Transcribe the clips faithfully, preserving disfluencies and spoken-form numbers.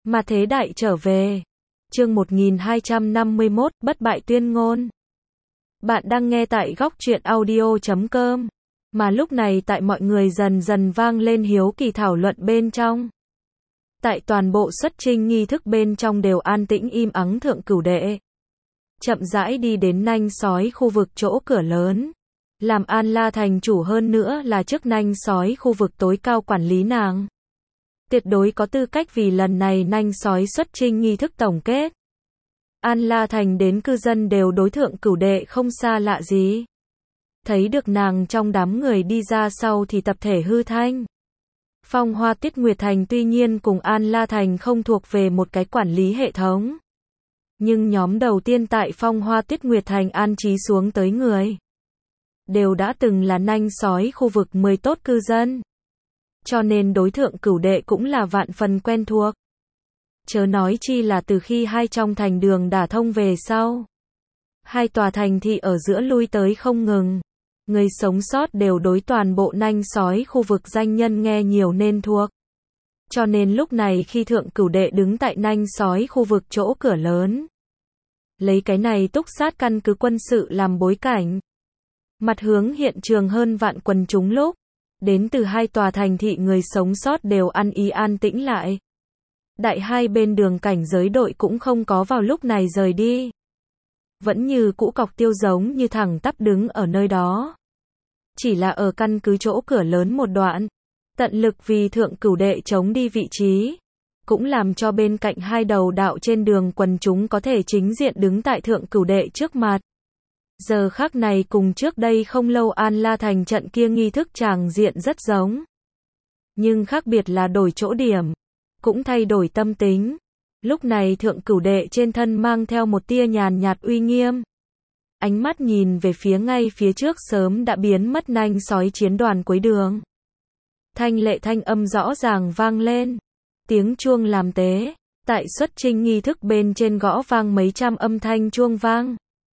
Mà thế đại trở về. Chương một nghìn hai trăm năm mươi mốt, bất bại tuyên ngôn. Bạn đang nghe tại góc truyện audio chấm com. Mà lúc này tại mọi người dần dần vang lên hiếu kỳ thảo luận bên trong. Tại toàn bộ xuất chinh nghi thức bên trong đều an tĩnh im ắng. Thượng Cửu Đệ chậm rãi đi đến nanh sói khu vực chỗ cửa lớn. Làm An La thành chủ hơn nữa là chức nanh sói khu vực tối cao quản lý nàng. Tuyệt đối có tư cách vì lần này nanh sói xuất chinh nghi thức tổng kết. An La thành đến cư dân đều đối Thượng Cửu Đệ không xa lạ gì. Thấy được nàng trong đám người đi ra sau thì tập thể hư thanh. Phong Hoa Tuyết Nguyệt thành tuy nhiên cùng An La thành không thuộc về một cái quản lý hệ thống. Nhưng nhóm đầu tiên tại Phong Hoa Tuyết Nguyệt thành an trí xuống tới người. Đều đã từng là nanh sói khu vực mười tốt cư dân. Cho nên đối Thượng Cửu Đệ cũng là vạn phần quen thuộc. Chớ nói chi là từ khi hai trong thành đường đả thông về sau. Hai tòa thành thị ở giữa lui tới không ngừng. Người sống sót đều đối toàn bộ nanh sói khu vực danh nhân nghe nhiều nên thuộc. Cho nên lúc này khi Thượng Cửu Đệ đứng tại nanh sói khu vực chỗ cửa lớn. Lấy cái này túc sát căn cứ quân sự làm bối cảnh. Mặt hướng hiện trường hơn vạn quần chúng lúc. Đến từ hai tòa thành thị người sống sót đều ăn ý an tĩnh lại. Đại hai bên đường cảnh giới đội cũng không có vào lúc này rời đi. Vẫn như cũ cọc tiêu giống như thẳng tắp đứng ở nơi đó. Chỉ là ở căn cứ chỗ cửa lớn một đoạn. Tận lực vì Thượng Cửu Đệ chống đi vị trí. Cũng làm cho bên cạnh hai đầu đạo trên đường quần chúng có thể chính diện đứng tại Thượng Cửu Đệ trước mặt. Giờ khắc này cùng trước đây không lâu An La thành trận kia nghi thức tràng diện rất giống. Nhưng khác biệt là đổi chỗ điểm. Cũng thay đổi tâm tính. Lúc này Thượng Cửu Đệ trên thân mang theo một tia nhàn nhạt uy nghiêm. Ánh mắt nhìn về phía ngay phía trước sớm đã biến mất nanh sói chiến đoàn cuối đường. Thanh lệ thanh âm rõ ràng vang lên. Tiếng chuông làm tế. Tại xuất chinh nghi thức bên trên gõ vang mấy trăm âm thanh chuông vang.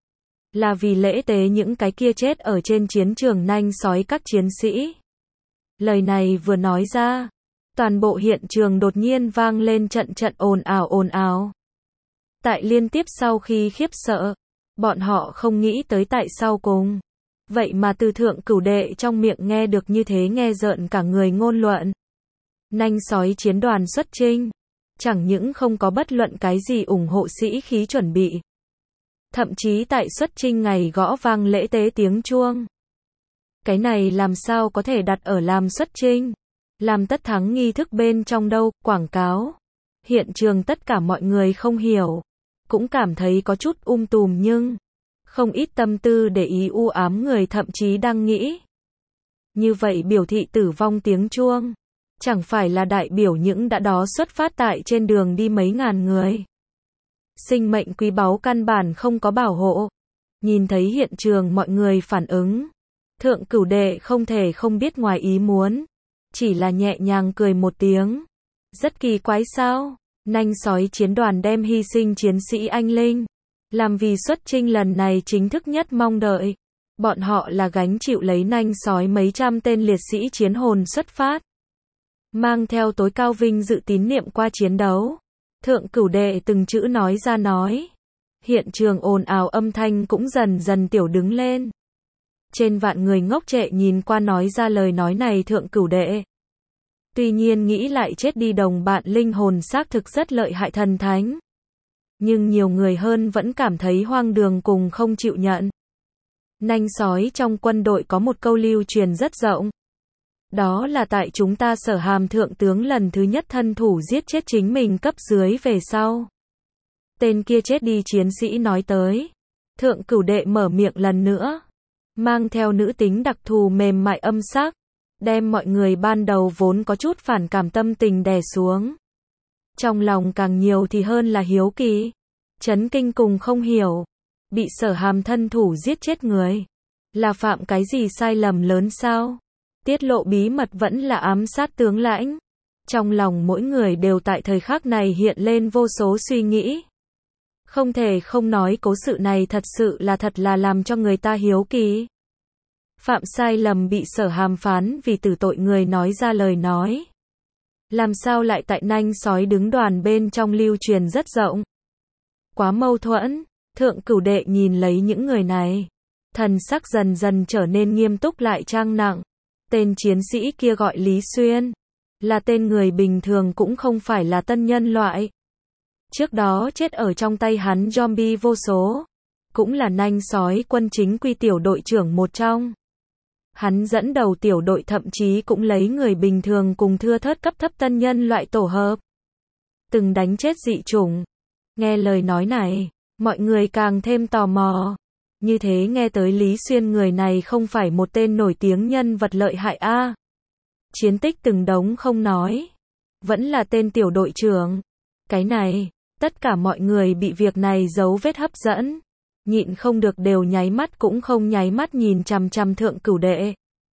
Là vì lễ tế những cái kia chết ở trên chiến trường nanh sói các chiến sĩ. Lời này vừa nói ra. Toàn bộ hiện trường đột nhiên vang lên trận trận ồn ào ồn ào. Tại liên tiếp sau khi khiếp sợ. Bọn họ không nghĩ tới tại sau cùng. Vậy mà từ Thượng Cửu Đệ trong miệng nghe được như thế nghe rợn cả người ngôn luận. Nanh sói chiến đoàn xuất chinh. Chẳng những không có bất luận cái gì ủng hộ sĩ khí chuẩn bị. Thậm chí tại xuất chinh ngày gõ vang lễ tế tiếng chuông. Cái này làm sao có thể đặt ở làm xuất chinh. Làm tất thắng nghi thức bên trong đâu, quảng cáo. Hiện trường tất cả mọi người không hiểu. Cũng cảm thấy có chút um tùm nhưng. Không ít tâm tư để ý u ám người thậm chí đang nghĩ. Như vậy biểu thị tử vong tiếng chuông. Chẳng phải là đại biểu những đã đó xuất phát tại trên đường đi mấy ngàn người. Sinh mệnh quý báu căn bản không có bảo hộ. Nhìn thấy hiện trường mọi người phản ứng. Thượng Cửu Đệ không thể không biết ngoài ý muốn. Chỉ là nhẹ nhàng cười một tiếng. Rất kỳ quái sao? Nanh sói chiến đoàn đem hy sinh chiến sĩ anh linh. Làm vì xuất chinh lần này chính thức nhất mong đợi. Bọn họ là gánh chịu lấy nanh sói mấy trăm tên liệt sĩ chiến hồn xuất phát. Mang theo tối cao vinh dự tín niệm qua chiến đấu. Thượng Cửu Đệ từng chữ nói ra nói. Hiện trường ồn ào âm thanh cũng dần dần tiểu đứng lên. Trên vạn người ngốc trệ nhìn qua nói ra lời nói này Thượng Cửu Đệ. Tuy nhiên nghĩ lại chết đi đồng bạn linh hồn xác thực rất lợi hại thần thánh. Nhưng nhiều người hơn vẫn cảm thấy hoang đường cùng không chịu nhận. Nanh sói trong quân đội có một câu lưu truyền rất rộng. Đó là tại chúng ta Sở Hàm thượng tướng lần thứ nhất thân thủ giết chết chính mình cấp dưới về sau. Tên kia chết đi chiến sĩ nói tới. Thượng Cửu Đệ mở miệng lần nữa. Mang theo nữ tính đặc thù mềm mại âm sắc. Đem mọi người ban đầu vốn có chút phản cảm tâm tình đè xuống. Trong lòng càng nhiều thì hơn là hiếu kỳ. Chấn kinh cùng không hiểu. Bị Sở Hàm thân thủ giết chết người. Là phạm cái gì sai lầm lớn sao? Tiết lộ bí mật vẫn là ám sát tướng lãnh. Trong lòng mỗi người đều tại thời khắc này hiện lên vô số suy nghĩ. Không thể không nói cố sự này thật sự là thật là làm cho người ta hiếu kỳ. Phạm sai lầm bị Sở Hàm phán vì tử tội người nói ra lời nói. Làm sao lại tại nanh sói đứng đoàn bên trong lưu truyền rất rộng? Quá mâu thuẫn, thượng cửu đệ nhìn lấy những người này. Thần sắc dần dần trở nên nghiêm túc lại trang nặng. Tên chiến sĩ kia gọi Lý Xuyên. Là tên người bình thường cũng không phải là tân nhân loại. Trước đó chết ở trong tay hắn zombie vô số. Cũng là nanh sói quân chính quy tiểu đội trưởng một trong. Hắn dẫn đầu tiểu đội thậm chí cũng lấy người bình thường cùng thưa thớt cấp thấp tân nhân loại tổ hợp. Từng đánh chết dị chủng. Nghe lời nói này, mọi người càng thêm tò mò. Như thế nghe tới Lý Xuyên người này không phải một tên nổi tiếng nhân vật lợi hại a. À. Chiến tích từng đống không nói. Vẫn là tên tiểu đội trưởng. Cái này, tất cả mọi người bị việc này giấu vết hấp dẫn. Nhịn không được đều nháy mắt cũng không nháy mắt nhìn chằm chằm thượng cửu đệ.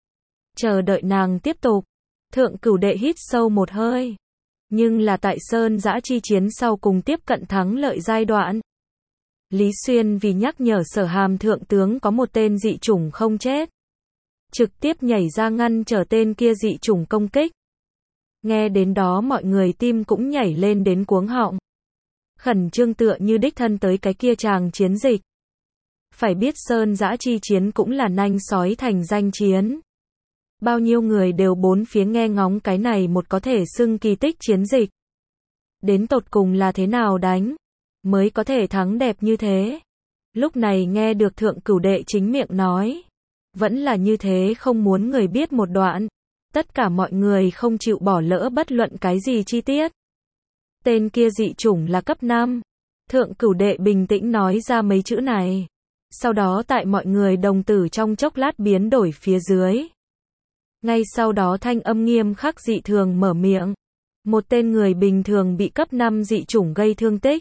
Chờ đợi nàng tiếp tục. Thượng cửu đệ hít sâu một hơi. Nhưng là tại Sơn Dã chi chiến sau cùng tiếp cận thắng lợi giai đoạn. Lý Xuyên vì nhắc nhở Sở Hàm thượng tướng có một tên dị chủng không chết. Trực tiếp nhảy ra ngăn trở tên kia dị chủng công kích. Nghe đến đó mọi người tim cũng nhảy lên đến cuống họng. Khẩn trương tựa như đích thân tới cái kia tràng chiến dịch. Phải biết Sơn Dã chi chiến cũng là nanh sói thành danh chiến. Bao nhiêu người đều bốn phía nghe ngóng cái này một có thể xưng kỳ tích chiến dịch. Đến tột cùng là thế nào đánh, mới có thể thắng đẹp như thế. Lúc này nghe được thượng cửu đệ chính miệng nói. Vẫn là như thế không muốn người biết một đoạn. Tất cả mọi người không chịu bỏ lỡ bất luận cái gì chi tiết. Tên kia dị chủng là cấp năm. Thượng cửu đệ bình tĩnh nói ra mấy chữ này. Sau đó tại mọi người đồng tử trong chốc lát biến đổi phía dưới. Ngay sau đó thanh âm nghiêm khắc dị thường mở miệng. Một tên người bình thường bị cấp năm dị chủng gây thương tích.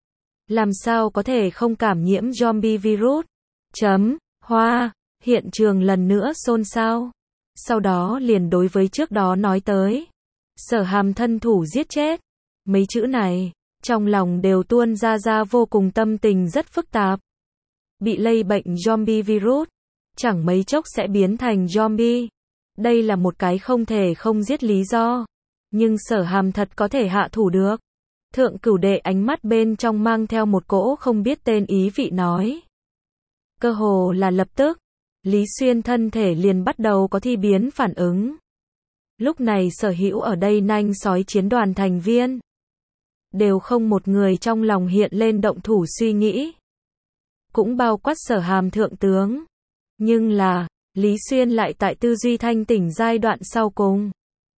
Làm sao có thể không cảm nhiễm zombie virus? Chấm, hoa, hiện trường lần nữa xôn xao. Sau đó liền đối với trước đó nói tới. Sở Hàm thân thủ giết chết. Mấy chữ này, trong lòng đều tuôn ra ra vô cùng tâm tình rất phức tạp. Bị lây bệnh zombie virus, chẳng mấy chốc sẽ biến thành zombie. Đây là một cái không thể không giết lý do. Nhưng Sở Hàm thật có thể hạ thủ được. Thượng cửu đệ ánh mắt bên trong mang theo một cỗ không biết tên ý vị nói. Cơ hồ là lập tức, Lý Xuyên thân thể liền bắt đầu có thi biến phản ứng. Lúc này sở hữu ở đây nanh sói chiến đoàn thành viên. Đều không một người trong lòng hiện lên động thủ suy nghĩ. Cũng bao quát Sở Hàm thượng tướng. Nhưng là, Lý Xuyên lại tại tư duy thanh tỉnh giai đoạn sau cùng.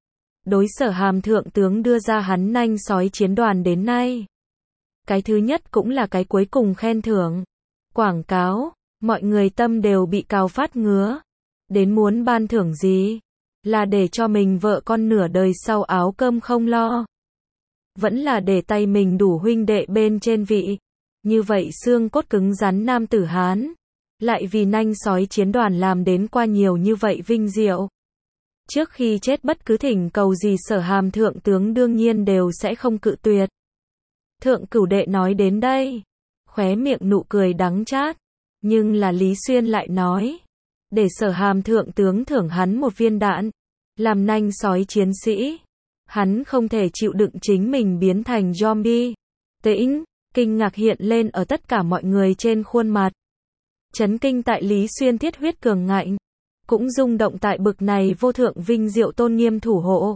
Đối Sở Hàm thượng tướng đưa ra hắn nanh sói chiến đoàn đến nay. Cái thứ nhất cũng là cái cuối cùng khen thưởng. Quảng cáo, mọi người tâm đều bị cào phát ngứa. Đến muốn ban thưởng gì? Là để cho mình vợ con nửa đời sau áo cơm không lo. Vẫn là để tay mình đủ huynh đệ bên trên vị. Như vậy xương cốt cứng rắn nam tử Hán. Lại vì nanh sói chiến đoàn làm đến qua nhiều như vậy vinh diệu. Trước khi chết bất cứ thỉnh cầu gì Sở Hàm thượng tướng đương nhiên đều sẽ không cự tuyệt. Thượng cửu đệ nói đến đây. Khóe miệng nụ cười đắng chát. Nhưng là Lý Xuyên lại nói. Để Sở Hàm thượng tướng thưởng hắn một viên đạn. Làm nanh sói chiến sĩ. Hắn không thể chịu đựng chính mình biến thành zombie. Tĩnh, kinh ngạc hiện lên ở tất cả mọi người trên khuôn mặt. Chấn kinh tại Lý Xuyên thiết huyết cường ngạnh. Cũng rung động tại bực này vô thượng vinh diệu tôn nghiêm thủ hộ.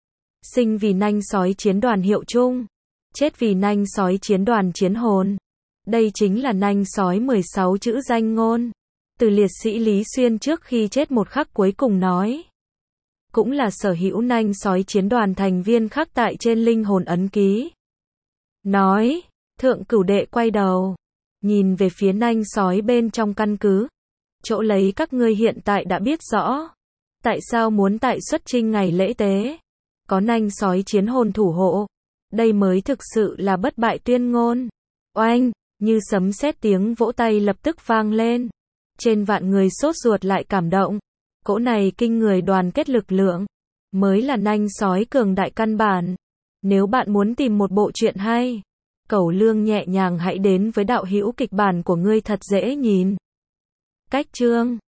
Sinh vì nanh sói chiến đoàn hiệu chung. Chết vì nanh sói chiến đoàn chiến hồn. Đây chính là nanh sói mười sáu chữ danh ngôn. Từ liệt sĩ Lý Xuyên trước khi chết một khắc cuối cùng nói. Cũng là sở hữu nanh sói chiến đoàn thành viên khắc tại trên linh hồn ấn ký. Nói, thượng cửu đệ quay đầu. Nhìn về phía nanh sói bên trong căn cứ. Chỗ lấy các ngươi hiện tại đã biết rõ. Tại sao muốn tại xuất chinh ngày lễ tế. Có nanh sói chiến hồn thủ hộ. Đây mới thực sự là bất bại tuyên ngôn. Oanh, như sấm sét tiếng vỗ tay lập tức vang lên. Trên vạn người sốt ruột lại cảm động. Cỗ này kinh người đoàn kết lực lượng. Mới là nanh sói cường đại căn bản. Nếu bạn muốn tìm một bộ truyện hay. Cẩu Lương nhẹ nhàng hãy đến với đạo hữu kịch bản của ngươi thật dễ nhìn. Cách chương